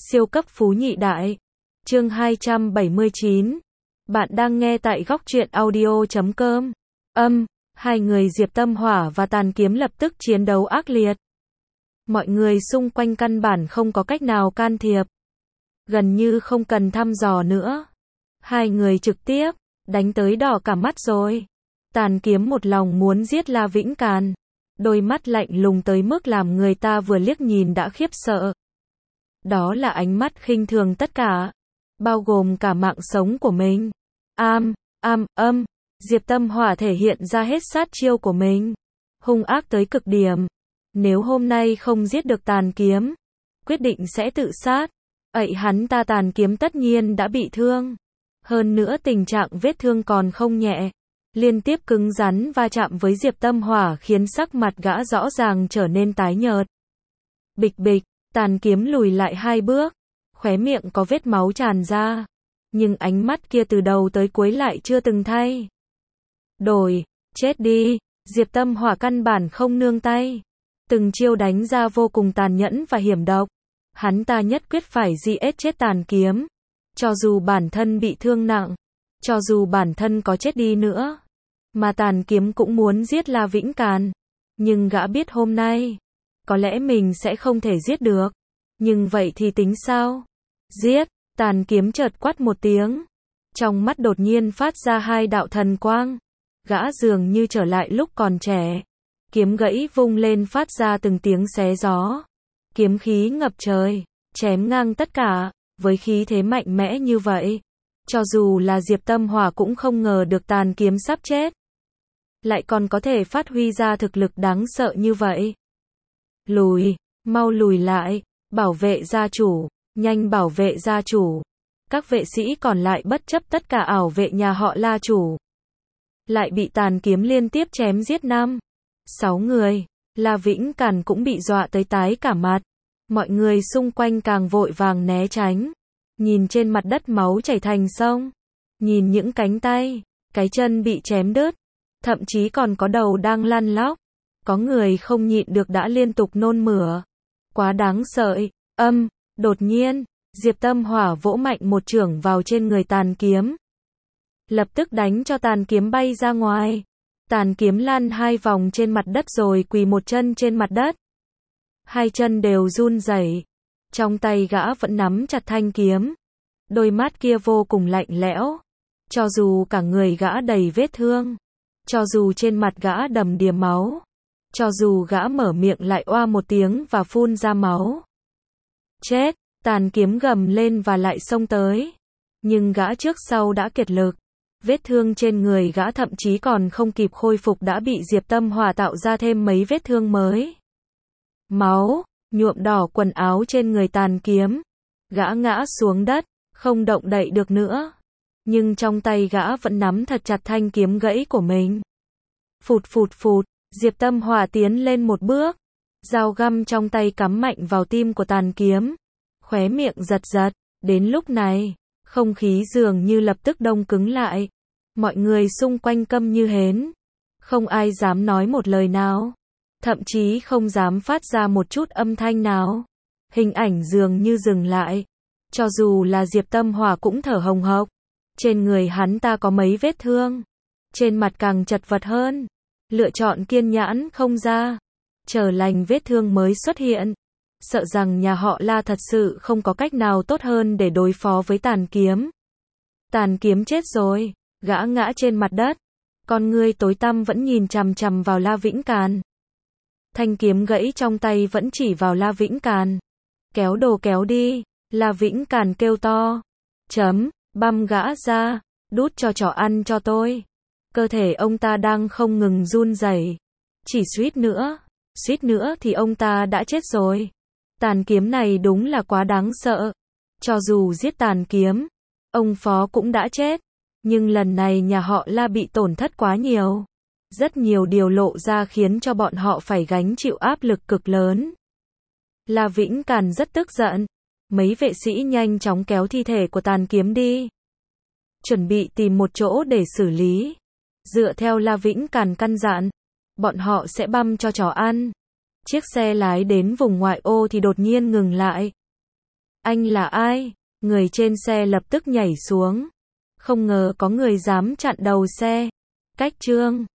Siêu cấp phú nhị đại. Chương 279. Bạn đang nghe tại góc truyện audio.com. Hai người Diệp Tâm Hỏa và Tàn Kiếm lập tức chiến đấu ác liệt. Mọi người xung quanh căn bản không có cách nào can thiệp. Gần như không cần thăm dò nữa. Hai người trực tiếp đánh tới đỏ cả mắt rồi. Tàn Kiếm một lòng muốn giết La Vĩnh Càn. Đôi mắt lạnh lùng tới mức làm người ta vừa liếc nhìn đã khiếp sợ. Đó là ánh mắt khinh thường tất cả, bao gồm cả mạng sống của mình. Diệp Tâm Hỏa thể hiện ra hết sát chiêu của mình, hung ác tới cực điểm. Nếu hôm nay không giết được Tàn Kiếm, quyết định sẽ tự sát. Hắn ta Tàn Kiếm tất nhiên đã bị thương. Hơn nữa tình trạng vết thương còn không nhẹ. Liên tiếp cứng rắn va chạm với Diệp Tâm Hỏa khiến sắc mặt gã rõ ràng trở nên tái nhợt. Bịch bịch, Tàn Kiếm lùi lại 2 bước, khóe miệng có vết máu tràn ra, nhưng ánh mắt kia từ đầu tới cuối lại chưa từng thay đổi. Chết đi. Diệp Tâm Hỏa căn bản không nương tay, từng chiêu đánh ra vô cùng tàn nhẫn và hiểm độc. Hắn ta nhất quyết phải giết chết Tàn Kiếm, cho dù bản thân bị thương nặng, cho dù bản thân có chết đi nữa, mà Tàn Kiếm cũng muốn giết La Vĩnh Càn. Nhưng gã biết hôm nay có lẽ mình sẽ không thể giết được. Nhưng vậy thì tính sao? Giết! Tàn Kiếm chợt quát một tiếng. Trong mắt đột nhiên phát ra 2 đạo thần quang. Gã dường như trở lại lúc còn trẻ. Kiếm gãy vung lên phát ra từng tiếng xé gió. Kiếm khí ngập trời, chém ngang tất cả. Với khí thế mạnh mẽ như vậy, cho dù là Diệp Tâm Hỏa cũng không ngờ được Tàn Kiếm sắp chết lại còn có thể phát huy ra thực lực đáng sợ như vậy. Lùi, mau lùi lại, bảo vệ gia chủ, nhanh bảo vệ gia chủ. Các vệ sĩ còn lại bất chấp tất cả ảo vệ nhà họ La chủ, lại bị Tàn Kiếm liên tiếp chém giết 5-6 người. La Vĩnh Càn cũng bị dọa tới tái cả mặt. Mọi người xung quanh càng vội vàng né tránh. Nhìn trên mặt đất máu chảy thành sông, nhìn những cánh tay, cái chân bị chém đứt, thậm chí còn có đầu đang lăn lóc. Có người không nhịn được đã liên tục nôn mửa. Quá đáng sợ. Đột nhiên, Diệp Tâm Hỏa vỗ mạnh một chưởng vào trên người Tàn Kiếm. Lập tức đánh cho Tàn Kiếm bay ra ngoài. Tàn Kiếm lăn 2 vòng trên mặt đất rồi quỳ một chân trên mặt đất. 2 chân đều run rẩy. Trong tay gã vẫn nắm chặt thanh kiếm. Đôi mắt kia vô cùng lạnh lẽo. Cho dù cả người gã đầy vết thương, cho dù trên mặt gã đầm đìa máu, cho dù gã mở miệng lại oa một tiếng và phun ra máu. Chết! Tàn Kiếm gầm lên và lại xông tới. Nhưng gã trước sau đã kiệt lực. Vết thương trên người gã thậm chí còn không kịp khôi phục đã bị Diệp Tâm Hỏa tạo ra thêm mấy vết thương mới. Máu nhuộm đỏ quần áo trên người Tàn Kiếm. Gã ngã xuống đất, không động đậy được nữa. Nhưng trong tay gã vẫn nắm thật chặt thanh kiếm gãy của mình. Phụt phụt phụt, Diệp Tâm Hỏa tiến lên một bước. Dao găm trong tay cắm mạnh vào tim của Tàn Kiếm. Khóe miệng giật giật. Đến lúc này, không khí dường như lập tức đông cứng lại. Mọi người xung quanh câm như hến. Không ai dám nói một lời nào. Thậm chí không dám phát ra một chút âm thanh nào. Hình ảnh dường như dừng lại. Cho dù là Diệp Tâm Hỏa cũng thở hồng hộc. Trên người hắn ta có mấy vết thương. Trên mặt càng chật vật hơn. Lựa chọn kiên nhẫn không ra. Chờ lành vết thương mới xuất hiện. Sợ rằng nhà họ La thật sự không có cách nào tốt hơn để đối phó với Tàn Kiếm. Tàn Kiếm chết rồi. Gã ngã trên mặt đất. Con ngươi tối tăm vẫn nhìn chằm chằm vào La Vĩnh Càn. Thanh kiếm gãy trong tay vẫn chỉ vào La Vĩnh Càn. Kéo đồ kéo đi. La Vĩnh Càn kêu to. Băm gã ra. Đút cho chó ăn cho tôi. Cơ thể ông ta đang không ngừng run rẩy. Chỉ suýt nữa thì ông ta đã chết rồi. Tàn Kiếm này đúng là quá đáng sợ. Cho dù giết Tàn Kiếm, ông Phó cũng đã chết. Nhưng lần này nhà họ La bị tổn thất quá nhiều. Rất nhiều điều lộ ra khiến cho bọn họ phải gánh chịu áp lực cực lớn. La Vĩnh Càn rất tức giận. Mấy vệ sĩ nhanh chóng kéo thi thể của Tàn Kiếm đi. Chuẩn bị tìm một chỗ để xử lý. Dựa theo La Vĩnh Càn căn dặn, bọn họ sẽ băm cho chó ăn. Chiếc xe lái đến vùng ngoại ô thì đột nhiên ngừng lại. Anh là ai? Người trên xe lập tức nhảy xuống. Không ngờ có người dám chặn đầu xe. Cách Trương